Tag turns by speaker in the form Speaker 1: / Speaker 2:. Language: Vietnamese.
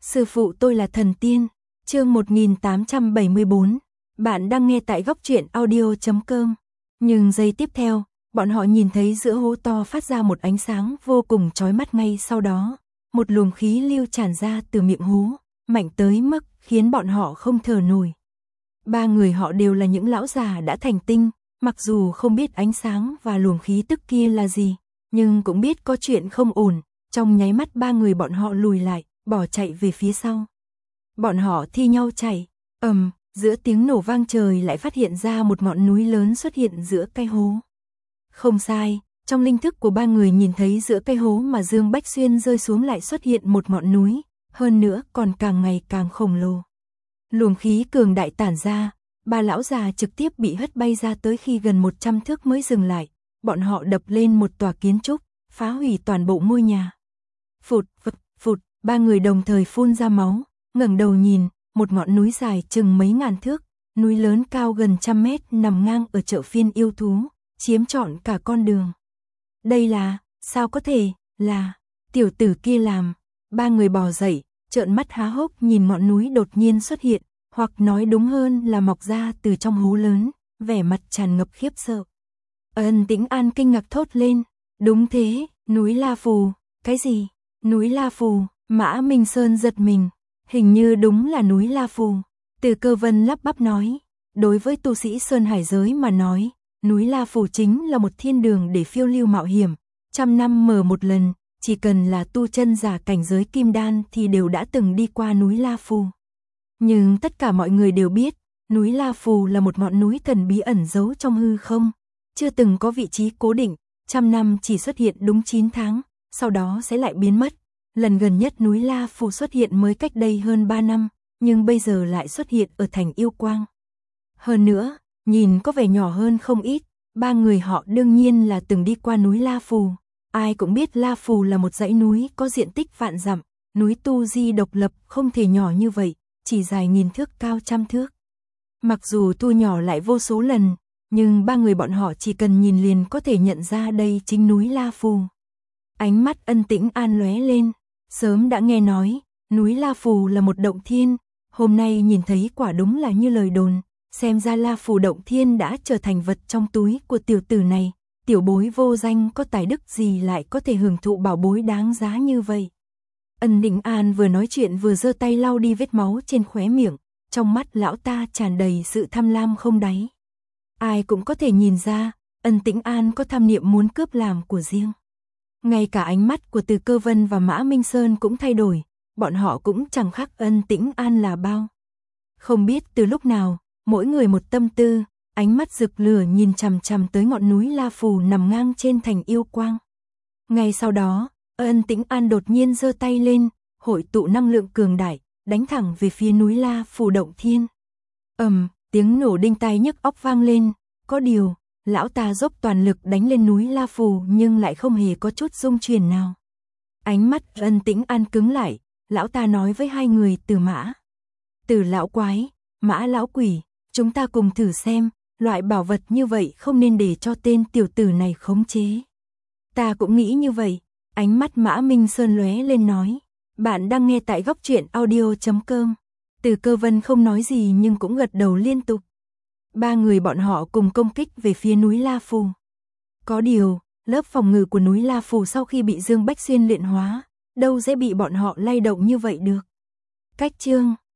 Speaker 1: Sư phụ tôi là thần tiên. Chương 1874. Bạn đang nghe tại góc truyện audio.com. Nhưng giây tiếp theo, bọn họ nhìn thấy giữa hố to phát ra một ánh sáng vô cùng chói mắt, ngay sau đó, một luồng khí lưu tràn ra từ miệng hố, mạnh tới mức khiến bọn họ không thở nổi. Ba người họ đều là những lão già đã thành tinh, mặc dù không biết ánh sáng và luồng khí tức kia là gì, nhưng cũng biết có chuyện không ổn. Trong nháy mắt ba người bọn họ lùi lại, bỏ chạy về phía sau. Bọn họ thi nhau chạy, giữa tiếng nổ vang trời lại phát hiện ra một ngọn núi lớn xuất hiện giữa cái hố. Không sai, trong linh thức của ba người nhìn thấy giữa cái hố mà Dương Bách Xuyên rơi xuống lại xuất hiện một ngọn núi, hơn nữa còn càng ngày càng khổng lồ. Luồng khí cường đại tản ra, ba lão già trực tiếp bị hất bay ra, tới khi gần 100 thước mới dừng lại. Bọn họ đập lên một tòa kiến trúc, phá hủy toàn bộ ngôi nhà. Phụt, phụt, ba người đồng thời phun ra máu, ngẩng đầu nhìn, một ngọn núi dài chừng mấy ngàn thước, núi lớn cao gần 100 mét nằm ngang ở chợ phiên yêu thú, chiếm trọn cả con đường. Đây là, sao có thể, là, tiểu tử kia làm. Ba người bò dậy, trợn mắt há hốc nhìn ngọn núi đột nhiên xuất hiện, hoặc nói đúng hơn là mọc ra từ trong hố lớn, vẻ mặt tràn ngập khiếp sợ. Ân Tĩnh An kinh ngạc thốt lên, đúng thế, núi La Phù. Cái gì? Núi La Phù? Mã Minh Sơn giật mình, hình như đúng là núi La Phù. Từ Cơ Vân lắp bắp nói, đối với tu sĩ Sơn Hải giới mà nói, núi La Phù chính là một thiên đường để phiêu lưu mạo hiểm, 100 năm mở một lần, chỉ cần là tu chân giả cảnh giới kim đan thì đều đã từng đi qua núi La Phù. Nhưng tất cả mọi người đều biết, núi La Phù là một ngọn núi thần bí ẩn giấu trong hư không, chưa từng có vị trí cố định, 100 năm chỉ xuất hiện đúng 9 tháng, sau đó sẽ lại biến mất. Lần gần nhất núi La Phù xuất hiện mới cách đây hơn 3 năm, nhưng bây giờ lại xuất hiện ở thành Yêu Quang. Hơn nữa, nhìn có vẻ nhỏ hơn không ít, ba người họ đương nhiên là từng đi qua núi La Phù. Ai cũng biết La Phù là một dãy núi có diện tích vạn dặm, núi tu di độc lập không thể nhỏ như vậy, chỉ dài nghìn thước cao 100 thước. Mặc dù thu nhỏ lại vô số lần, nhưng ba người bọn họ chỉ cần nhìn liền có thể nhận ra đây chính núi La Phù. Ánh mắt Ân Tĩnh An lóe lên, sớm đã nghe nói, núi La Phù là một động thiên, hôm nay nhìn thấy quả đúng là như lời đồn, xem ra La Phù động thiên đã trở thành vật trong túi của tiểu tử này, tiểu bối vô danh có tài đức gì lại có thể hưởng thụ bảo bối đáng giá như vậy. Ân Tĩnh An vừa nói chuyện vừa giơ tay lau đi vết máu trên khóe miệng, trong mắt lão ta tràn đầy sự tham lam không đáy. Ai cũng có thể nhìn ra, Ân Tĩnh An có tham niệm muốn cướp làm của riêng. Ngay cả ánh mắt của Từ Cơ Vân và Mã Minh Sơn cũng thay đổi, bọn họ cũng chẳng khác Ân Tĩnh An là bao. Không biết từ lúc nào, mỗi người một tâm tư, ánh mắt rực lửa nhìn chằm chằm tới ngọn núi La Phù nằm ngang trên thành Yêu Quang. Ngay sau đó, Ân Tĩnh An đột nhiên giơ tay lên, hội tụ năng lượng cường đại, đánh thẳng về phía núi La Phù động thiên. Tiếng nổ đinh tai nhức óc vang lên, có điều, lão ta dốc toàn lực đánh lên núi La Phù nhưng lại không hề có chút rung chuyển nào. Ánh mắt Ân Tĩnh An cứng lại, lão ta nói với hai người Từ Mã. Từ lão quái, Mã lão quỷ, chúng ta cùng thử xem, loại bảo vật như vậy không nên để cho tên tiểu tử này khống chế. Ta cũng nghĩ như vậy, ánh mắt Mã Minh Sơn lóe lên nói. Bạn đang nghe tại góc truyện audio.com. Từ Cơ Vân không nói gì nhưng cũng gật đầu liên tục. Ba người bọn họ cùng công kích về phía núi La Phù. Có điều, lớp phòng ngự của núi La Phù sau khi bị Dương Bách Xuyên luyện hóa, đâu dễ bị bọn họ lay động như vậy được. Cách chương